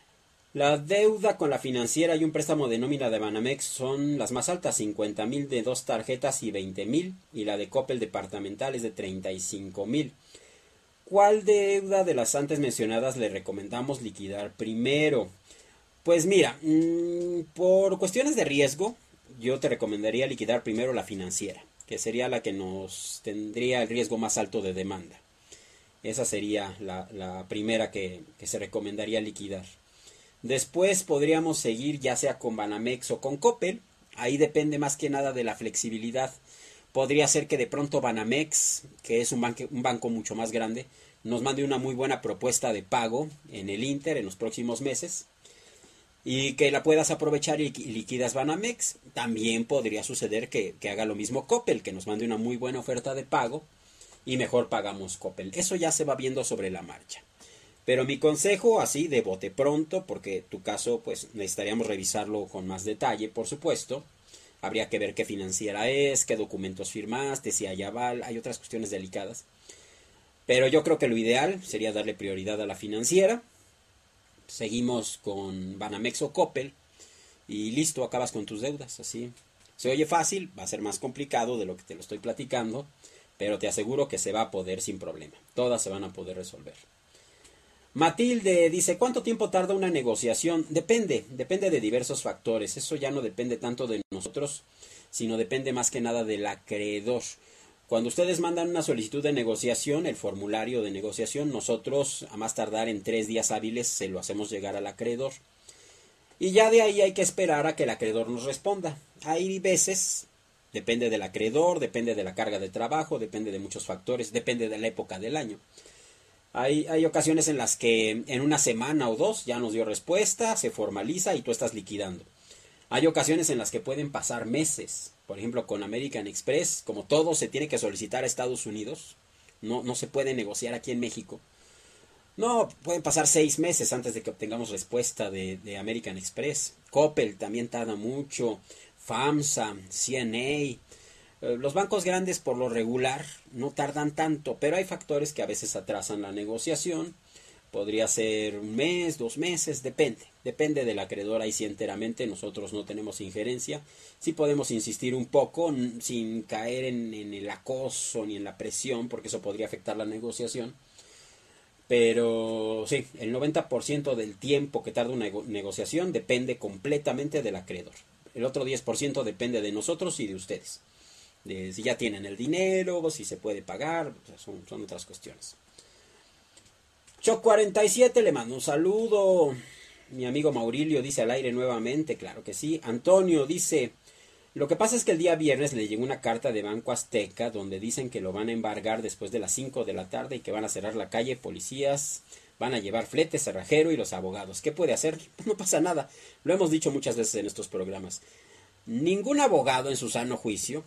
La deuda con la financiera y un préstamo de nómina de Banamex son las más altas, 50,000 de 2 tarjetas y 20,000, y la de Coppel departamental es de 35,000. ¿Cuál deuda de las antes mencionadas le recomendamos liquidar primero? Pues mira, por cuestiones de riesgo, yo te recomendaría liquidar primero la financiera, que sería la que nos tendría el riesgo más alto de demanda. Esa sería la primera que se recomendaría liquidar. Después podríamos seguir ya sea con Banamex o con Coppel. Ahí depende más que nada de la flexibilidad. Podría ser que de pronto Banamex, que es un banco mucho más grande, nos mande una muy buena propuesta de pago en el Inter en los próximos meses y que la puedas aprovechar y liquidas Banamex. También podría suceder que haga lo mismo Coppel, que nos mande una muy buena oferta de pago y mejor pagamos Coppel. Eso ya se va viendo sobre la marcha. Pero mi consejo, así de bote pronto, porque tu caso pues necesitaríamos revisarlo con más detalle, por supuesto. Habría que ver qué financiera es, qué documentos firmaste, si hay aval, hay otras cuestiones delicadas. Pero yo creo que lo ideal sería darle prioridad a la financiera. Seguimos con Banamex o Coppel y listo, acabas con tus deudas. Así se oye fácil, va a ser más complicado de lo que te lo estoy platicando, pero te aseguro que se va a poder sin problema. Todas se van a poder resolver. Matilde dice, ¿cuánto tiempo tarda una negociación? Depende de diversos factores. Eso ya no depende tanto de nosotros, sino depende más que nada del acreedor. Cuando ustedes mandan una solicitud de negociación, el formulario de negociación, nosotros a más tardar en 3 días hábiles se lo hacemos llegar al acreedor. Y ya de ahí hay que esperar a que el acreedor nos responda. Hay veces, depende del acreedor, depende de la carga de trabajo, depende de muchos factores, depende de la época del año. Hay ocasiones en las que en una semana o 2 ya nos dio respuesta, se formaliza y tú estás liquidando. Hay ocasiones en las que pueden pasar meses. Por ejemplo, con American Express, como todo se tiene que solicitar a Estados Unidos, no se puede negociar aquí en México. No, pueden pasar 6 meses antes de que obtengamos respuesta de American Express. Coppel también tarda mucho, FAMSA, CNA. Los bancos grandes por lo regular no tardan tanto, pero hay factores que a veces atrasan la negociación. Podría ser 1 mes, 2 meses, depende del acreedor, ahí sí enteramente, nosotros no tenemos injerencia. Sí podemos insistir un poco sin caer en el acoso ni en la presión, porque eso podría afectar la negociación. Pero sí, el 90% del tiempo que tarda una negociación depende completamente del acreedor. El otro 10% depende de nosotros y de ustedes. De si ya tienen el dinero, si se puede pagar, o sea, son otras cuestiones. Choc47 le mando un saludo. Mi amigo Maurilio dice al aire nuevamente, claro que sí. Antonio dice, lo que pasa es que el día viernes le llegó una carta de Banco Azteca donde dicen que lo van a embargar después de las 5 de la tarde y que van a cerrar la calle, policías, van a llevar flete, cerrajero y los abogados. ¿Qué puede hacer? Pues no pasa nada. Lo hemos dicho muchas veces en estos programas. Ningún abogado en su sano juicio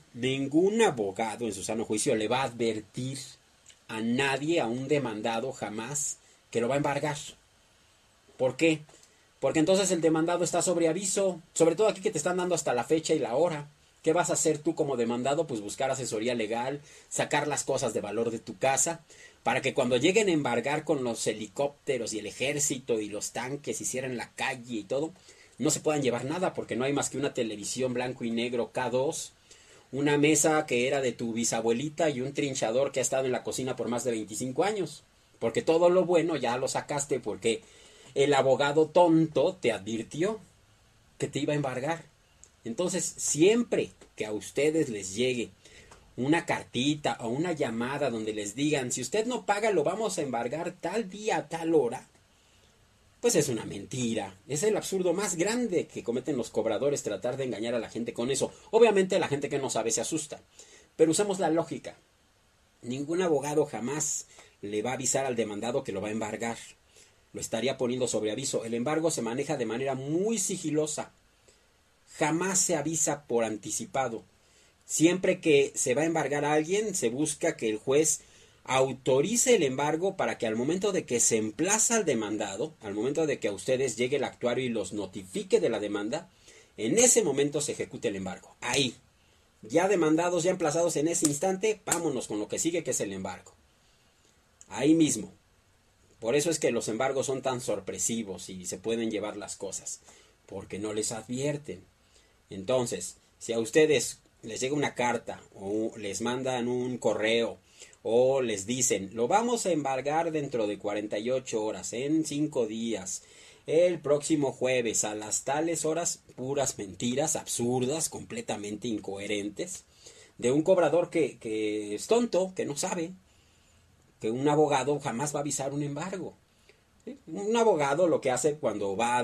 le va a advertir a nadie, a un demandado jamás, que lo va a embargar. ¿Por qué? Porque entonces el demandado está sobre aviso, sobre todo aquí que te están dando hasta la fecha y la hora. ¿Qué vas a hacer tú como demandado? Pues buscar asesoría legal, sacar las cosas de valor de tu casa, para que cuando lleguen a embargar con los helicópteros y el ejército y los tanques y cierren la calle y todo, no se puedan llevar nada, porque no hay más que una televisión blanco y negro K2, una mesa que era de tu bisabuelita y un trinchador que ha estado en la cocina por más de 25 años. Porque todo lo bueno ya lo sacaste porque el abogado tonto te advirtió que te iba a embargar. Entonces, siempre que a ustedes les llegue una cartita o una llamada donde les digan, si usted no paga lo vamos a embargar tal día a tal hora, pues es una mentira. Es el absurdo más grande que cometen los cobradores, tratar de engañar a la gente con eso. Obviamente la gente que no sabe se asusta, pero usamos la lógica. Ningún abogado jamás le va a avisar al demandado que lo va a embargar. Lo estaría poniendo sobre aviso. El embargo se maneja de manera muy sigilosa. Jamás se avisa por anticipado. Siempre que se va a embargar a alguien, se busca que el juez autorice el embargo para que al momento de que se emplaza al demandado, al momento de que a ustedes llegue el actuario y los notifique de la demanda, en ese momento se ejecute el embargo. Ahí, ya demandados, ya emplazados en ese instante, vámonos con lo que sigue, que es el embargo. Ahí mismo. Por eso es que los embargos son tan sorpresivos y se pueden llevar las cosas, porque no les advierten. Entonces, si a ustedes les llega una carta o les mandan un correo o les dicen, lo vamos a embargar dentro de 48 horas, en 5 días, el próximo jueves a las tales horas, puras mentiras absurdas, completamente incoherentes, de un cobrador que es tonto, que no sabe, que un abogado jamás va a avisar un embargo. ¿Sí? Un abogado lo que hace cuando va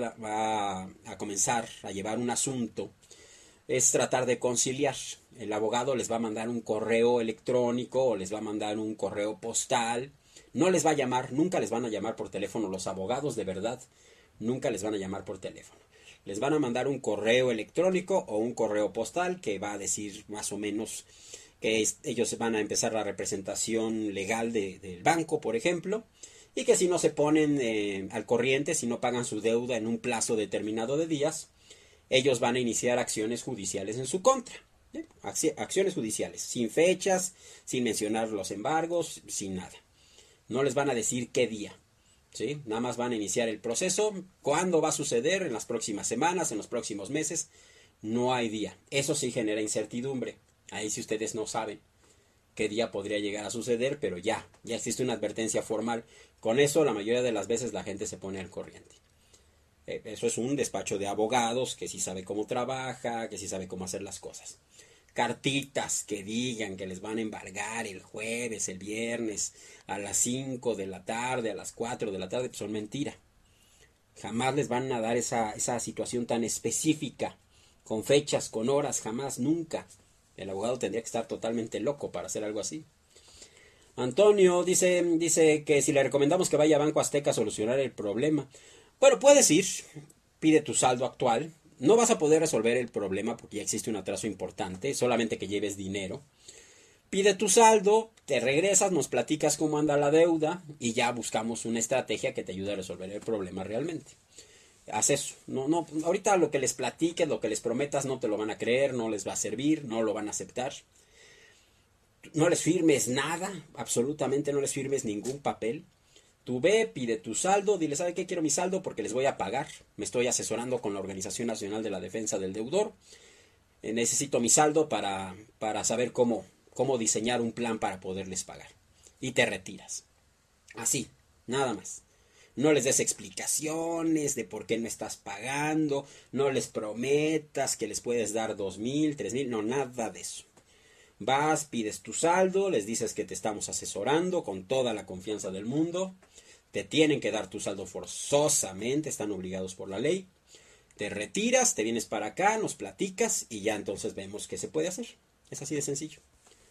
a comenzar a llevar un asunto es tratar de conciliar. El abogado les va a mandar un correo electrónico o les va a mandar un correo postal. No les va a llamar, nunca les van a llamar por teléfono. Los abogados de verdad nunca les van a llamar por teléfono. Les van a mandar un correo electrónico o un correo postal que va a decir más o menos que ellos van a empezar la representación legal del banco, por ejemplo, y que si no se ponen al corriente, si no pagan su deuda en un plazo determinado de días, ellos van a iniciar acciones judiciales en su contra. Acciones judiciales, sin fechas, sin mencionar los embargos, sin nada. No les van a decir qué día, ¿sí? Nada más van a iniciar el proceso. ¿Cuándo va a suceder? En las próximas semanas, en los próximos meses. No hay día. Eso sí genera incertidumbre. Ahí sí ustedes no saben qué día podría llegar a suceder, pero ya existe una advertencia formal. Con eso la mayoría de las veces la gente se pone al corriente. Eso es un despacho de abogados que sí sabe cómo trabaja, que sí sabe cómo hacer las cosas. Cartitas que digan que les van a embargar el jueves, el viernes, a las 5 de la tarde, a las 4 de la tarde, pues son mentira. Jamás les van a dar esa situación tan específica, con fechas, con horas, jamás, nunca. El abogado tendría que estar totalmente loco para hacer algo así. Antonio dice que si le recomendamos que vaya a Banco Azteca a solucionar el problema. Bueno, puedes ir, pide tu saldo actual. No vas a poder resolver el problema porque ya existe un atraso importante, solamente que lleves dinero. Pide tu saldo, te regresas, nos platicas cómo anda la deuda y ya buscamos una estrategia que te ayude a resolver el problema realmente. Haz eso. No, ahorita lo que les platiques, lo que les prometas no te lo van a creer, no les va a servir, no lo van a aceptar. No les firmes nada, absolutamente no les firmes ningún papel. Tú ve, pide tu saldo, dile, ¿sabe qué? Quiero mi saldo porque les voy a pagar. Me estoy asesorando con la Organización Nacional de la Defensa del Deudor. Necesito mi saldo para saber cómo diseñar un plan para poderles pagar. Y te retiras. Así, nada más. No les des explicaciones de por qué no estás pagando. No les prometas que les puedes dar 2,000, 3,000. No, nada de eso. Vas, pides tu saldo, les dices que te estamos asesorando con toda la confianza del mundo. Te tienen que dar tu saldo forzosamente, están obligados por la ley. Te retiras, te vienes para acá, nos platicas y ya entonces vemos qué se puede hacer. Es así de sencillo.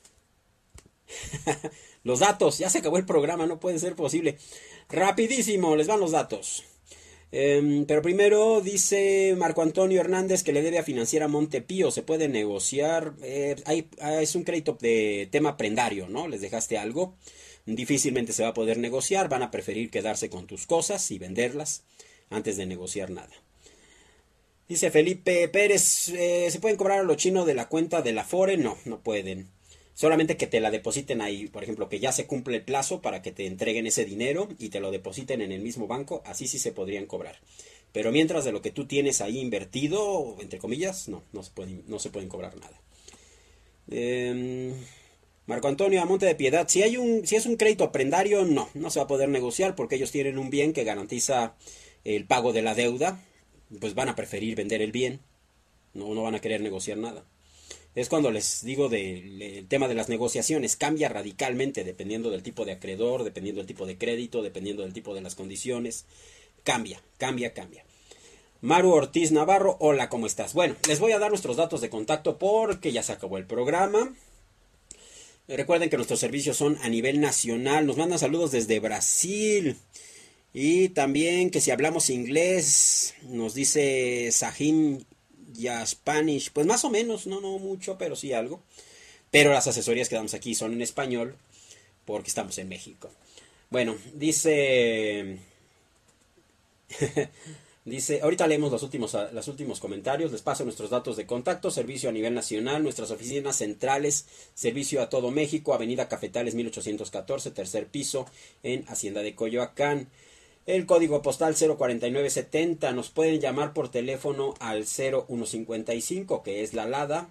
Los datos, ya se acabó el programa, no puede ser posible. Rapidísimo, les van los datos. Pero primero dice Marco Antonio Hernández que le debe a Financiera Montepío. Se puede negociar. Es un crédito de tema prendario, ¿no? Les dejaste algo. Difícilmente se va a poder negociar. Van a preferir quedarse con tus cosas y venderlas antes de negociar nada. Dice Felipe Pérez, ¿se pueden cobrar a los chinos de la cuenta de la Afore? No, no pueden. Solamente que te la depositen ahí, por ejemplo, que ya se cumple el plazo para que te entreguen ese dinero y te lo depositen en el mismo banco, así sí se podrían cobrar. Pero mientras de lo que tú tienes ahí invertido, entre comillas, no se pueden cobrar nada. Marco Antonio Amonte de Piedad, si es un crédito prendario, no se va a poder negociar porque ellos tienen un bien que garantiza el pago de la deuda, pues van a preferir vender el bien, no van a querer negociar nada. Es cuando les digo del tema de las negociaciones, cambia radicalmente dependiendo del tipo de acreedor, dependiendo del tipo de crédito, dependiendo del tipo de las condiciones. Cambia. Maru Ortiz Navarro, hola, ¿cómo estás? Bueno, les voy a dar nuestros datos de contacto porque ya se acabó el programa. Recuerden que nuestros servicios son a nivel nacional. Nos mandan saludos desde Brasil. Y también que si hablamos inglés, nos dice Sahin ya Spanish, pues más o menos, no mucho, pero sí algo. Pero las asesorías que damos aquí son en español, porque estamos en México. Bueno, dice Dice, ahorita leemos los últimos comentarios, les paso nuestros datos de contacto, servicio a nivel nacional, nuestras oficinas centrales, servicio a todo México, Avenida Cafetales 1814, tercer piso, en Hacienda de Coyoacán. El código postal 04970, nos pueden llamar por teléfono al 0155, que es la LADA,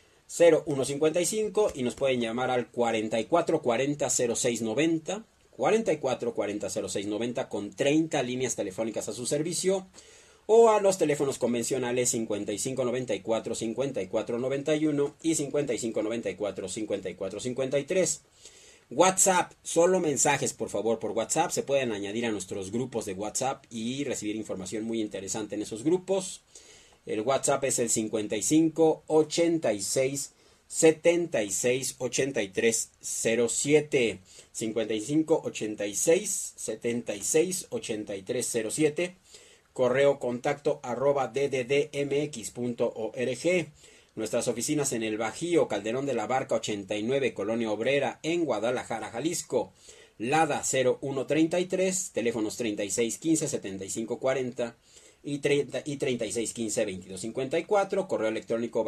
0155, y nos pueden llamar al 4440-0690, 4440-0690 con 30 líneas telefónicas a su servicio, o a los teléfonos convencionales 5594-5491 y 5594-5453. WhatsApp, solo mensajes por favor por WhatsApp, se pueden añadir a nuestros grupos de WhatsApp y recibir información muy interesante en esos grupos. El WhatsApp es el 55 86 76 83 07, 55 86 76 83 07, correo contacto @dddmx.org. Nuestras oficinas en el Bajío, Calderón de la Barca 89, Colonia Obrera, en Guadalajara, Jalisco. LADA 0133, teléfonos 3615-7540 y 3615-2254, correo electrónico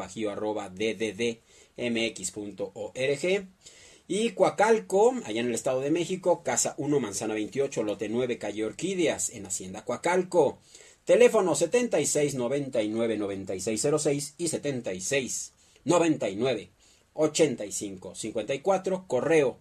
bajío@dddmx.org. Y Coacalco, allá en el Estado de México, Casa 1, Manzana 28, Lote 9, Calle Orquídeas, en Hacienda Coacalco. Teléfono 76 99 9606 y 76 99 85 54, correo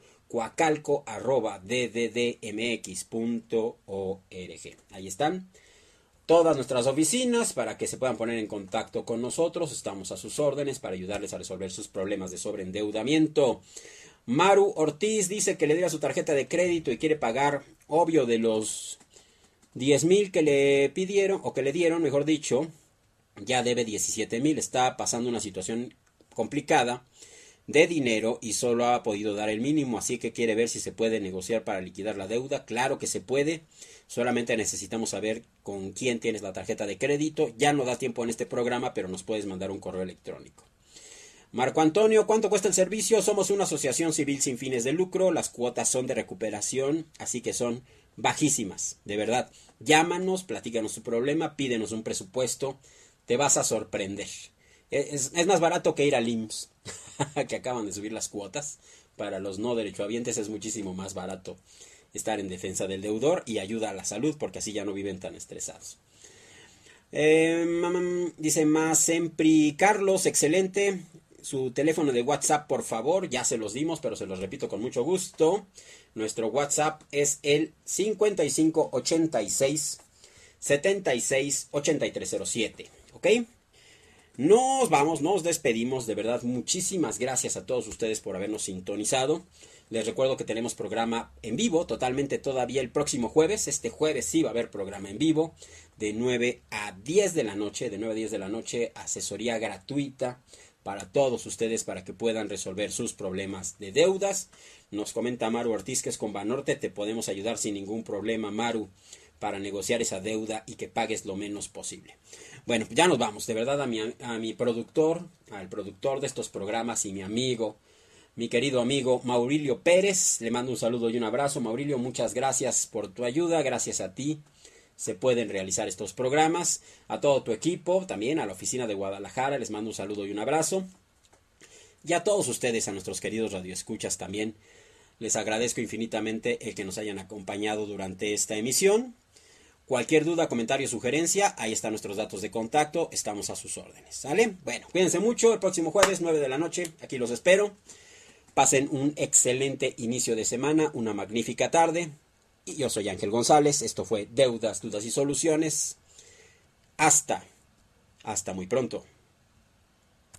coacalco@dddmx.org. Ahí están todas nuestras oficinas para que se puedan poner en contacto con nosotros. Estamos a sus órdenes para ayudarles a resolver sus problemas de sobreendeudamiento. Maru Ortiz dice que le diera su tarjeta de crédito y quiere pagar, obvio, de los 10,000 que le pidieron, o que le dieron, mejor dicho, ya debe 17,000. Está pasando una situación complicada de dinero y solo ha podido dar el mínimo, así que quiere ver si se puede negociar para liquidar la deuda. Claro que se puede, solamente necesitamos saber con quién tienes la tarjeta de crédito. Ya no da tiempo en este programa, pero nos puedes mandar un correo electrónico. Marco Antonio, ¿cuánto cuesta el servicio? Somos una asociación civil sin fines de lucro, las cuotas son de recuperación, así que son bajísimas, de verdad. Llámanos, platícanos tu problema, pídenos un presupuesto, te vas a sorprender. Es más barato que ir al IMSS, que acaban de subir las cuotas. Para los no derechohabientes es muchísimo más barato estar en defensa del deudor y ayuda a la salud, porque así ya no viven tan estresados. Dice Masempri Carlos, excelente. Su teléfono de WhatsApp, por favor, ya se los dimos, pero se los repito con mucho gusto. Nuestro WhatsApp es el 5586 76 8307, ¿ok? Nos vamos, nos despedimos, de verdad, muchísimas gracias a todos ustedes por habernos sintonizado. Les recuerdo que tenemos programa en vivo, totalmente todavía el próximo jueves. Este jueves sí va a haber programa en vivo, de 9 a 10 de la noche, asesoría gratuita para todos ustedes, para que puedan resolver sus problemas de deudas. Nos comenta Maru Ortiz que es con Banorte, te podemos ayudar sin ningún problema, Maru, para negociar esa deuda y que pagues lo menos posible. Bueno, ya nos vamos, de verdad, a mi productor, al productor de estos programas y mi amigo, mi querido amigo Maurilio Pérez, le mando un saludo y un abrazo. Maurilio, muchas gracias por tu ayuda, gracias a ti se pueden realizar estos programas. A todo tu equipo, también a la oficina de Guadalajara, les mando un saludo y un abrazo. Y a todos ustedes, a nuestros queridos radioescuchas también, les agradezco infinitamente el que nos hayan acompañado durante esta emisión. Cualquier duda, comentario, sugerencia, ahí están nuestros datos de contacto, estamos a sus órdenes, ¿sale? Bueno, cuídense mucho, el próximo jueves, 9 de la noche, aquí los espero. Pasen un excelente inicio de semana, una magnífica tarde. Y yo soy Ángel González, esto fue Deudas, Dudas y Soluciones. Hasta muy pronto.